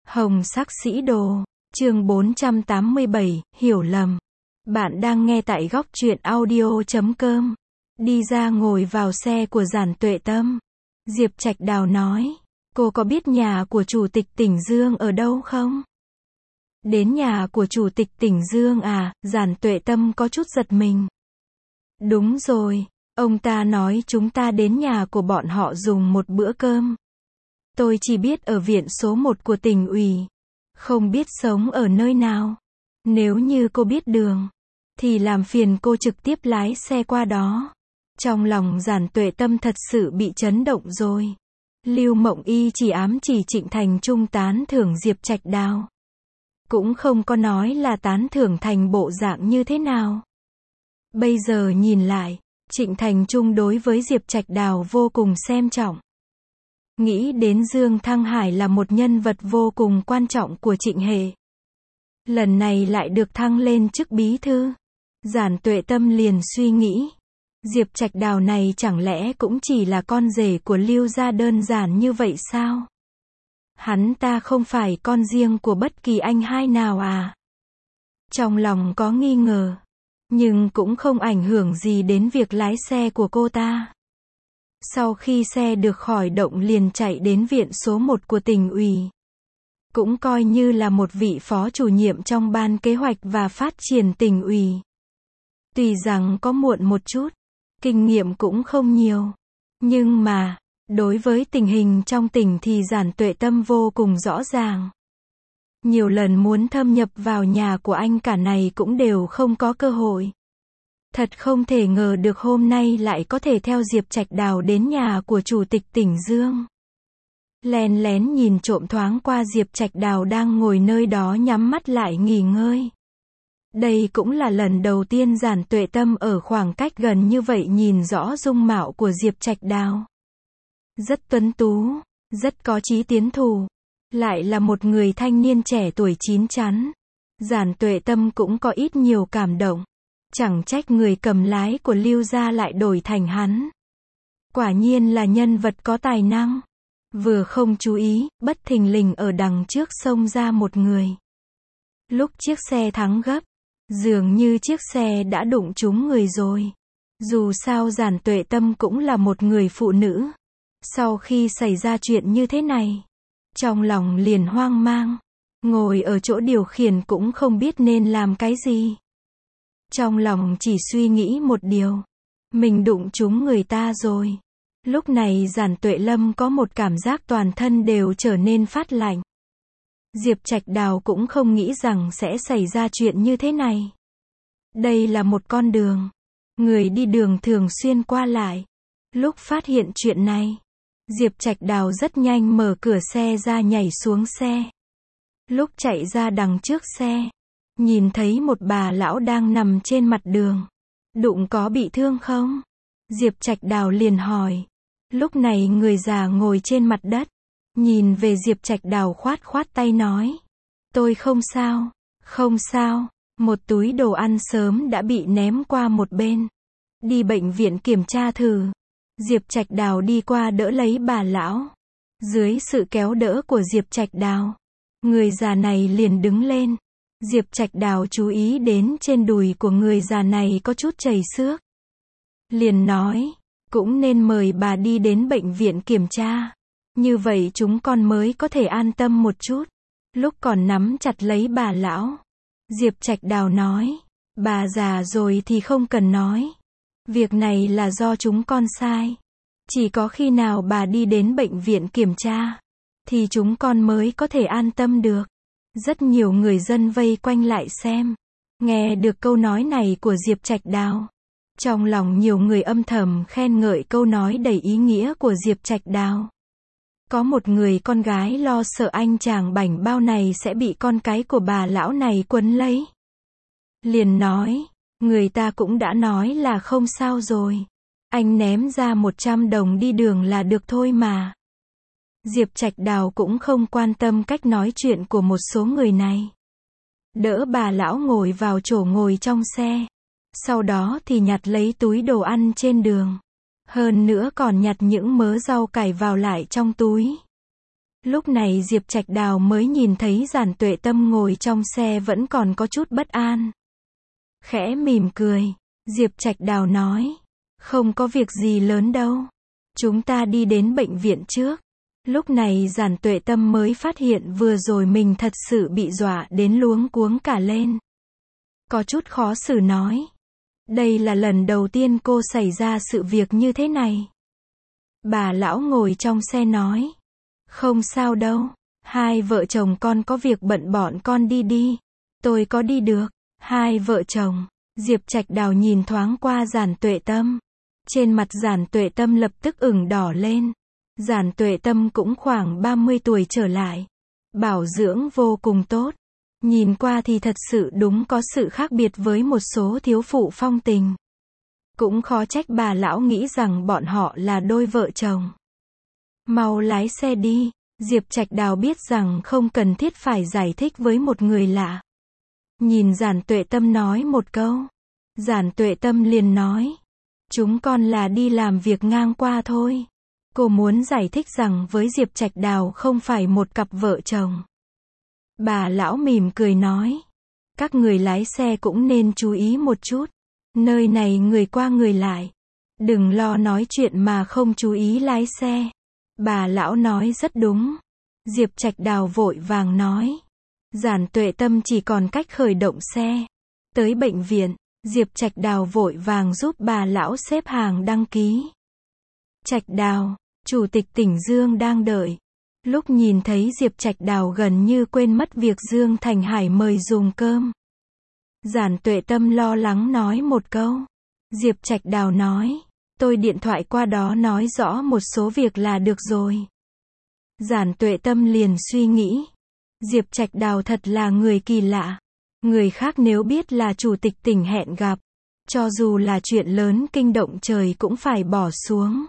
Hồng sắc sĩ đồ, chương 487, hiểu lầm. Bạn đang nghe tại góc truyện audio.com. Đi ra ngồi vào xe của Giản Tuệ Tâm. Diệp Trạch Đào nói, cô có biết nhà của Chủ tịch tỉnh Dương ở đâu không? Đến nhà của Chủ tịch tỉnh Dương à? Giản Tuệ Tâm có chút giật mình. Đúng rồi, ông ta nói chúng ta đến nhà của bọn họ dùng một bữa cơm. Tôi chỉ biết ở viện số 1 của tỉnh ủy, không biết sống ở nơi nào. Nếu như cô biết đường, thì làm phiền cô trực tiếp lái xe qua đó. Trong lòng Giản Tuệ Tâm thật sự bị chấn động rồi. Lưu Mộng Y chỉ ám chỉ Trịnh Thành Trung tán thưởng Diệp Trạch Đào. Cũng không có nói là tán thưởng thành bộ dạng như thế nào. Bây giờ nhìn lại, Trịnh Thành Trung đối với Diệp Trạch Đào vô cùng xem trọng. Nghĩ đến Dương Thăng Hải là một nhân vật vô cùng quan trọng của Trịnh hệ. Lần này lại được thăng lên chức bí thư. Giản Tuệ Tâm liền suy nghĩ. Diệp Trạch Đào này chẳng lẽ cũng chỉ là con rể của Lưu gia đơn giản như vậy sao? Hắn ta không phải con riêng của bất kỳ anh hai nào à? Trong lòng có nghi ngờ. Nhưng cũng không ảnh hưởng gì đến việc lái xe của cô ta. Sau khi xe được khởi động liền chạy đến viện số 1 của tỉnh ủy. Cũng coi như là một vị phó chủ nhiệm trong ban kế hoạch và phát triển tỉnh ủy. Tuy rằng có muộn một chút, kinh nghiệm cũng không nhiều. Nhưng mà, đối với tình hình trong tỉnh thì Giản Tuệ Tâm vô cùng rõ ràng. Nhiều lần muốn thâm nhập vào nhà của anh cả này cũng đều không có cơ hội. Thật không thể ngờ được hôm nay lại có thể theo Diệp Trạch Đào đến nhà của Chủ tịch tỉnh Dương. Lén lén nhìn trộm thoáng qua Diệp Trạch Đào đang ngồi nơi đó nhắm mắt lại nghỉ ngơi. Đây cũng là lần đầu tiên Giản Tuệ Tâm ở khoảng cách gần như vậy nhìn rõ dung mạo của Diệp Trạch Đào. Rất tuấn tú, rất có chí tiến thủ, lại là một người thanh niên trẻ tuổi chín chắn. Giản Tuệ Tâm cũng có ít nhiều cảm động. Chẳng trách người cầm lái của Lưu gia lại đổi thành hắn. Quả nhiên là nhân vật có tài năng. Vừa không chú ý, bất thình lình ở đằng trước xông ra một người. Lúc chiếc xe thắng gấp, dường như chiếc xe đã đụng trúng người rồi. Dù sao Giản Tuệ Tâm cũng là một người phụ nữ. Sau khi xảy ra chuyện như thế này, trong lòng liền hoang mang. Ngồi ở chỗ điều khiển cũng không biết nên làm cái gì. Trong lòng chỉ suy nghĩ một điều. Mình đụng trúng người ta rồi. Lúc này Giản Tuệ Lâm có một cảm giác toàn thân đều trở nên phát lạnh. Diệp Trạch Đào cũng không nghĩ rằng sẽ xảy ra chuyện như thế này. Đây là một con đường. Người đi đường thường xuyên qua lại. Lúc phát hiện chuyện này, Diệp Trạch Đào rất nhanh mở cửa xe ra nhảy xuống xe. Lúc chạy ra đằng trước xe, nhìn thấy một bà lão đang nằm trên mặt đường. Đụng có bị thương không? Diệp Trạch Đào liền hỏi. Lúc này người già ngồi trên mặt đất, nhìn về Diệp Trạch Đào khoát khoát tay nói. Tôi không sao, không sao. Một túi đồ ăn sớm đã bị ném qua một bên. Đi bệnh viện kiểm tra thử. Diệp Trạch Đào đi qua đỡ lấy bà lão. Dưới sự kéo đỡ của Diệp Trạch Đào, người già này liền đứng lên. Diệp Trạch Đào chú ý đến trên đùi của người già này có chút chảy xước. Liền nói, cũng nên mời bà đi đến bệnh viện kiểm tra. Như vậy chúng con mới có thể an tâm một chút. Lúc còn nắm chặt lấy bà lão, Diệp Trạch Đào nói, bà già rồi thì không cần nói. Việc này là do chúng con sai. Chỉ có khi nào bà đi đến bệnh viện kiểm tra, thì chúng con mới có thể an tâm được. Rất nhiều người dân vây quanh lại xem. Nghe được câu nói này của Diệp Trạch Đào, trong lòng nhiều người âm thầm khen ngợi câu nói đầy ý nghĩa của Diệp Trạch Đào. Có một người con gái lo sợ anh chàng bảnh bao này sẽ bị con cái của bà lão này quấn lấy. Liền nói, người ta cũng đã nói là không sao rồi. Anh ném ra 100 đồng đi đường là được thôi mà. Diệp Trạch Đào cũng không quan tâm cách nói chuyện của một số người này. Đỡ bà lão ngồi vào chỗ ngồi trong xe. Sau đó thì nhặt lấy túi đồ ăn trên đường. Hơn nữa còn nhặt những mớ rau cải vào lại trong túi. Lúc này Diệp Trạch Đào mới nhìn thấy Giản Tuệ Tâm ngồi trong xe vẫn còn có chút bất an. Khẽ mỉm cười, Diệp Trạch Đào nói, không có việc gì lớn đâu. Chúng ta đi đến bệnh viện trước. Lúc này Giản Tuệ Tâm mới phát hiện vừa rồi mình thật sự bị dọa đến luống cuống cả lên. Có chút khó xử nói. Đây là lần đầu tiên cô xảy ra sự việc như thế này. Bà lão ngồi trong xe nói. Không sao đâu. Hai vợ chồng con có việc bận bọn con đi đi. Tôi có đi được. Hai vợ chồng. Diệp Trạch Đào nhìn thoáng qua Giản Tuệ Tâm. Trên mặt Giản Tuệ Tâm lập tức ửng đỏ lên. Giản Tuệ Tâm cũng khoảng 30 tuổi trở lại. Bảo dưỡng vô cùng tốt. Nhìn qua thì thật sự đúng có sự khác biệt với một số thiếu phụ phong tình. Cũng khó trách bà lão nghĩ rằng bọn họ là đôi vợ chồng. Mau lái xe đi. Diệp Trạch Đào biết rằng không cần thiết phải giải thích với một người lạ. Nhìn Giản Tuệ Tâm nói một câu. Giản Tuệ Tâm liền nói. Chúng con là đi làm việc ngang qua thôi. Cô muốn giải thích rằng với Diệp Trạch Đào không phải một cặp vợ chồng. Bà lão mỉm cười nói. Các người lái xe cũng nên chú ý một chút. Nơi này người qua người lại. Đừng lo nói chuyện mà không chú ý lái xe. Bà lão nói rất đúng. Diệp Trạch Đào vội vàng nói. Giản Tuệ Tâm chỉ còn cách khởi động xe. Tới bệnh viện, Diệp Trạch Đào vội vàng giúp bà lão xếp hàng đăng ký. Trạch Đào, Chủ tịch tỉnh Dương đang đợi. Lúc nhìn thấy Diệp Trạch Đào gần như quên mất việc Dương Thành Hải mời dùng cơm. Giản Tuệ Tâm lo lắng nói một câu. Diệp Trạch Đào nói, tôi điện thoại qua đó nói rõ một số việc là được rồi. Giản Tuệ Tâm liền suy nghĩ. Diệp Trạch Đào thật là người kỳ lạ. Người khác nếu biết là chủ tịch tỉnh hẹn gặp, cho dù là chuyện lớn kinh động trời cũng phải bỏ xuống.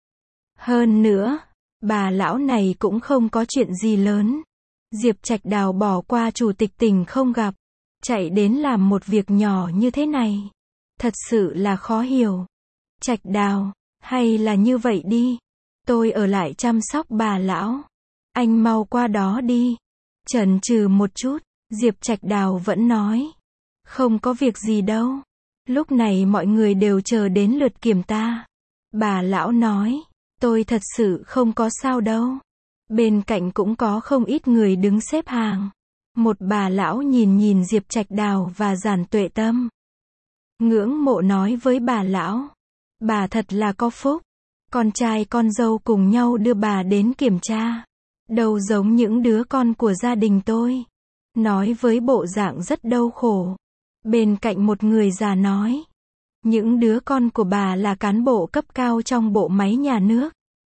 Hơn nữa, bà lão này cũng không có chuyện gì lớn. Diệp Trạch Đào bỏ qua chủ tịch tỉnh không gặp, chạy đến làm một việc nhỏ như thế này. Thật sự là khó hiểu. Trạch Đào, hay là như vậy đi. Tôi ở lại chăm sóc bà lão. Anh mau qua đó đi. Chần chừ một chút, Diệp Trạch Đào vẫn nói. Không có việc gì đâu. Lúc này mọi người đều chờ đến lượt kiểm ta. Bà lão nói. Tôi thật sự không có sao đâu. Bên cạnh cũng có không ít người đứng xếp hàng. Một bà lão nhìn Diệp Trạch Đào và Giản Tuệ Tâm. Ngưỡng mộ nói với bà lão. Bà thật là có phúc. Con trai con dâu cùng nhau đưa bà đến kiểm tra. Đâu giống những đứa con của gia đình tôi. Nói với bộ dạng rất đau khổ. Bên cạnh một người già nói. Những đứa con của bà là cán bộ cấp cao trong bộ máy nhà nước.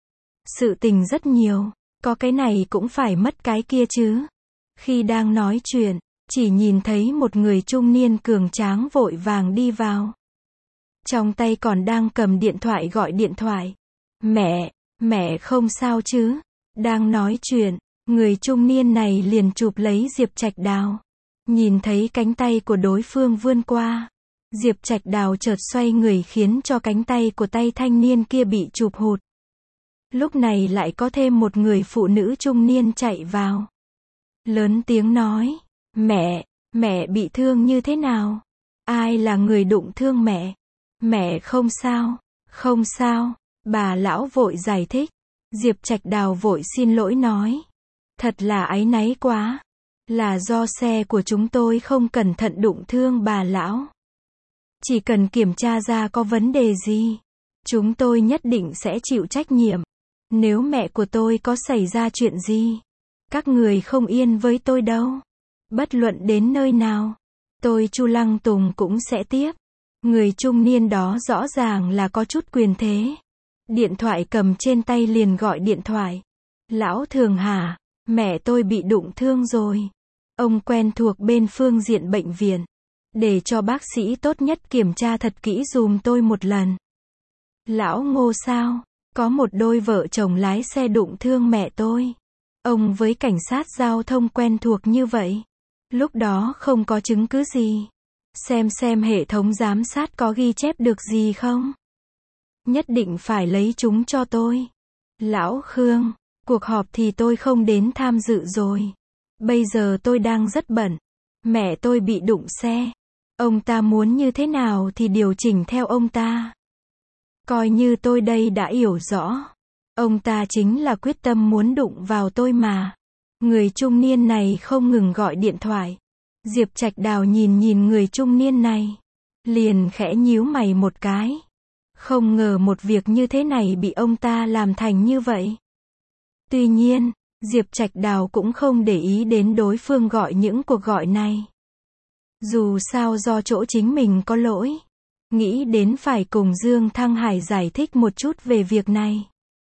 Sự tình rất nhiều. Có cái này cũng phải mất cái kia chứ. Khi đang nói chuyện, chỉ nhìn thấy một người trung niên cường tráng vội vàng đi vào. Trong tay còn đang cầm điện thoại gọi điện thoại. Mẹ không sao chứ? Đang nói chuyện, người trung niên này liền chụp lấy Diệp Trạch Đào. Nhìn thấy cánh tay của đối phương vươn qua. Diệp Trạch Đào chợt xoay người khiến cho cánh tay của tay thanh niên kia bị chụp hụt. Lúc này lại có thêm một người phụ nữ trung niên chạy vào. Lớn tiếng nói, mẹ bị thương như thế nào? Ai là người đụng thương mẹ? Mẹ không sao, bà lão vội giải thích. Diệp Trạch Đào vội xin lỗi nói. Thật là áy náy quá. Là do xe của chúng tôi không cẩn thận đụng thương bà lão. Chỉ cần kiểm tra ra có vấn đề gì, chúng tôi nhất định sẽ chịu trách nhiệm. Nếu mẹ của tôi có xảy ra chuyện gì, các người không yên với tôi đâu. Bất luận đến nơi nào, tôi Chu Lăng Tùng cũng sẽ tiếp. Người trung niên đó rõ ràng là có chút quyền thế. Điện thoại cầm trên tay liền gọi điện thoại. Lão Thường hả? Mẹ tôi bị đụng thương rồi. Ông quen thuộc bên phương diện bệnh viện. Để cho bác sĩ tốt nhất kiểm tra thật kỹ dùm tôi một lần. Lão Ngô sao? Có một đôi vợ chồng lái xe đụng thương mẹ tôi. Ông với cảnh sát giao thông quen thuộc như vậy. Lúc đó không có chứng cứ gì. Xem hệ thống giám sát có ghi chép được gì không? Nhất định phải lấy chúng cho tôi. Lão Khương, Cuộc họp thì tôi không đến tham dự rồi. Bây giờ tôi đang rất bận. Mẹ tôi bị đụng xe. Ông ta muốn như thế nào thì điều chỉnh theo ông ta. Coi như tôi đây đã hiểu rõ. Ông ta chính là quyết tâm muốn đụng vào tôi mà. Người trung niên này không ngừng gọi điện thoại. Diệp Trạch Đào nhìn người trung niên này. Liền khẽ nhíu mày một cái. Không ngờ một việc như thế này bị ông ta làm thành như vậy. Tuy nhiên, Diệp Trạch Đào cũng không để ý đến đối phương gọi những cuộc gọi này. Dù sao do chỗ chính mình có lỗi. Nghĩ đến phải cùng Dương Thăng Hải giải thích một chút về việc này.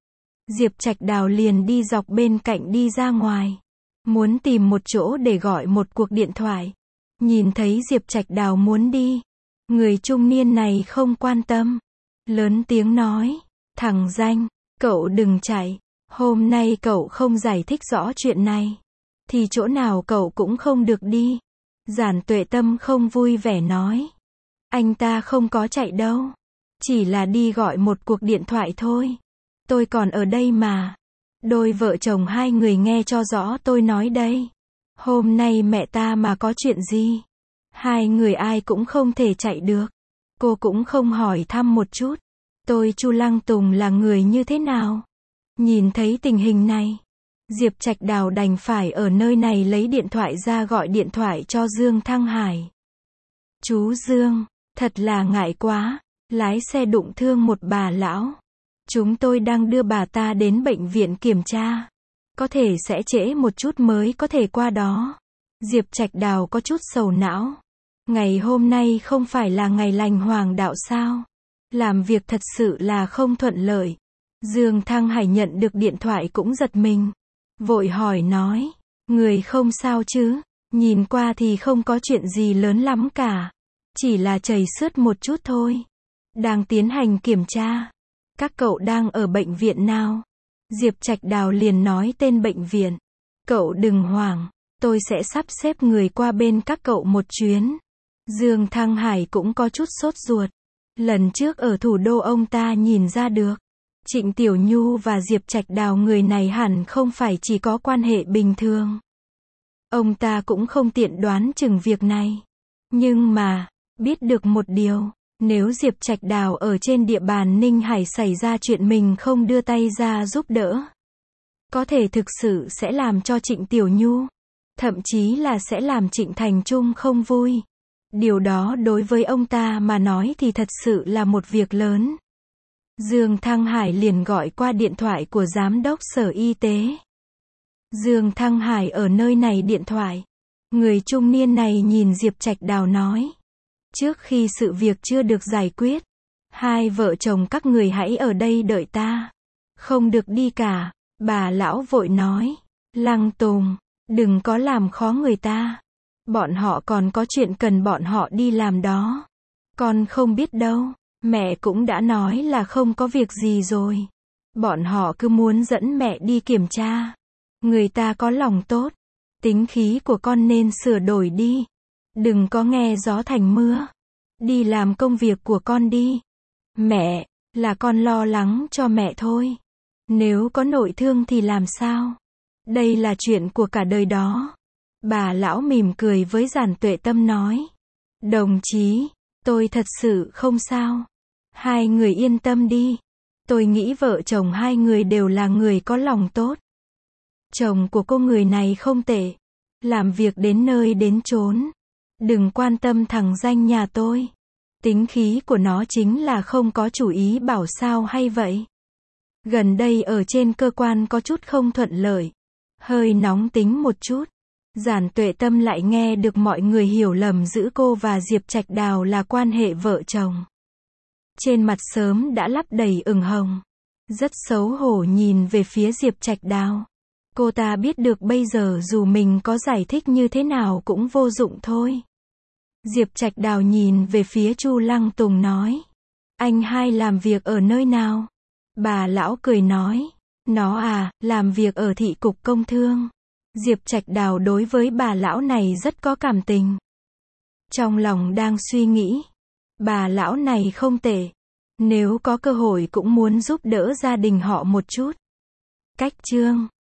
Diệp Trạch Đào liền đi dọc bên cạnh đi ra ngoài. Muốn tìm một chỗ để gọi một cuộc điện thoại. Nhìn thấy Diệp Trạch Đào muốn đi. Người trung niên này không quan tâm. Lớn tiếng nói. Thằng danh, cậu đừng chạy. Hôm nay cậu không giải thích rõ chuyện này. Thì chỗ nào cậu cũng không được đi. Giản Tuệ Tâm không vui vẻ nói. Anh ta không có chạy đâu. Chỉ là đi gọi một cuộc điện thoại thôi. Tôi còn ở đây mà. Đôi vợ chồng hai người nghe cho rõ tôi nói đây. Hôm nay mẹ ta mà có chuyện gì. Hai người ai cũng không thể chạy được. Cô cũng không hỏi thăm một chút. Tôi Chu Lăng Tùng là người như thế nào? Nhìn thấy tình hình này. Diệp Trạch Đào đành phải ở nơi này lấy điện thoại ra gọi điện thoại cho Dương Thăng Hải. Chú Dương, thật là ngại quá. Lái xe đụng thương một bà lão. Chúng tôi đang đưa bà ta đến bệnh viện kiểm tra. Có thể sẽ trễ một chút mới có thể qua đó. Diệp Trạch Đào có chút sầu não. Ngày hôm nay không phải là ngày lành hoàng đạo sao? Làm việc thật sự là không thuận lợi. Dương Thăng Hải nhận được điện thoại cũng giật mình. Vội hỏi nói. Người không sao chứ? Nhìn qua thì không có chuyện gì lớn lắm cả. Chỉ là chảy xước một chút thôi. Đang tiến hành kiểm tra. Các cậu đang ở bệnh viện nào? Diệp Trạch Đào liền nói tên bệnh viện. Cậu đừng hoảng. Tôi sẽ sắp xếp người qua bên các cậu một chuyến. Dương Thăng Hải cũng có chút sốt ruột. Lần trước ở thủ đô ông ta nhìn ra được. Trịnh Tiểu Nhu và Diệp Trạch Đào người này hẳn không phải chỉ có quan hệ bình thường. Ông ta cũng không tiện đoán chừng việc này. Nhưng mà, biết được một điều. Nếu Diệp Trạch Đào ở trên địa bàn Ninh Hải xảy ra chuyện mình không đưa tay ra giúp đỡ. Có thể thực sự sẽ làm cho Trịnh Tiểu Nhu. Thậm chí là sẽ làm Trịnh Thành Trung không vui. Điều đó đối với ông ta mà nói thì thật sự là một việc lớn. Dương Thăng Hải liền gọi qua điện thoại của Giám đốc Sở Y tế. Dương Thăng Hải ở nơi này điện thoại. Người trung niên này nhìn Diệp Trạch Đào nói. Trước khi sự việc chưa được giải quyết, hai vợ chồng các người hãy ở đây đợi ta. Không được đi cả. Bà lão vội nói. Lăng Tùng, đừng có làm khó người ta. Bọn họ còn có chuyện cần bọn họ đi làm đó. Con không biết đâu. Mẹ cũng đã nói là không có việc gì rồi. Bọn họ cứ muốn dẫn mẹ đi kiểm tra. Người ta có lòng tốt. Tính khí của con nên sửa đổi đi. Đừng có nghe gió thành mưa. Đi làm công việc của con đi. Mẹ, là con lo lắng cho mẹ thôi. Nếu có nội thương thì làm sao? Đây là chuyện của cả đời đó. Bà lão mỉm cười với Giản Tuệ Tâm nói. Đồng chí, tôi thật sự không sao. Hai người yên tâm đi. Tôi nghĩ vợ chồng hai người đều là người có lòng tốt. Chồng của cô người này không tệ. Làm việc đến nơi đến chốn. Đừng quan tâm thằng danh nhà tôi. Tính khí của nó chính là không có chủ ý bảo sao hay vậy. Gần đây ở trên cơ quan có chút không thuận lợi. Hơi nóng tính một chút. Giản Tuệ Tâm lại nghe được mọi người hiểu lầm giữa cô và Diệp Trạch Đào là quan hệ vợ chồng. Trên mặt sớm đã lắp đầy ửng hồng. Rất xấu hổ nhìn về phía Diệp Trạch Đào. Cô ta biết được bây giờ dù mình có giải thích như thế nào cũng vô dụng thôi. Diệp Trạch Đào nhìn về phía Chu Lăng Tùng nói. Anh hai làm việc ở nơi nào? Bà lão cười nói. Nó à, làm việc ở thị cục công thương. Diệp Trạch Đào đối với bà lão này rất có cảm tình. Trong lòng đang suy nghĩ. Bà lão này không tệ. Nếu có cơ hội cũng muốn giúp đỡ gia đình họ một chút. Cách chương